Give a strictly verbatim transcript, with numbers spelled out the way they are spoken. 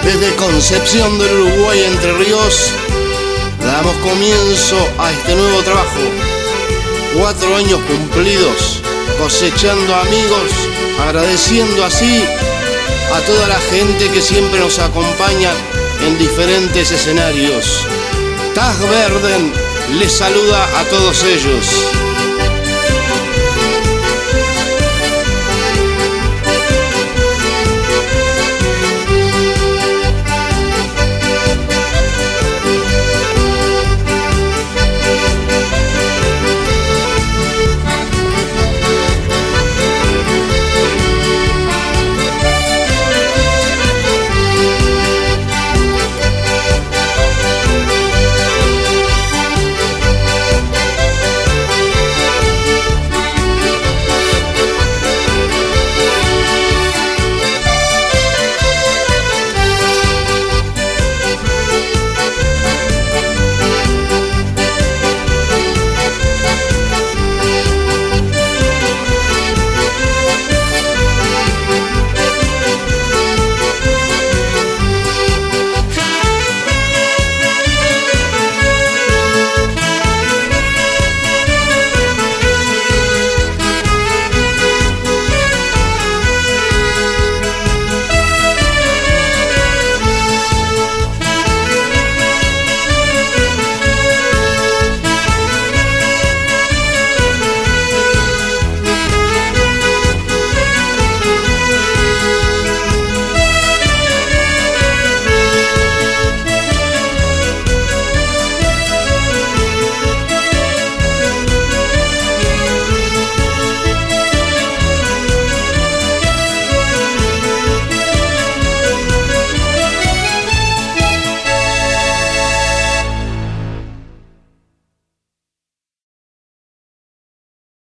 Desde Concepción del Uruguay, Entre Ríos, damos comienzo a este nuevo trabajo. Cuatro años cumplidos, cosechando amigos, agradeciendo así a toda la gente que siempre nos acompaña en diferentes escenarios. Tag Verden les saluda a todos ellos.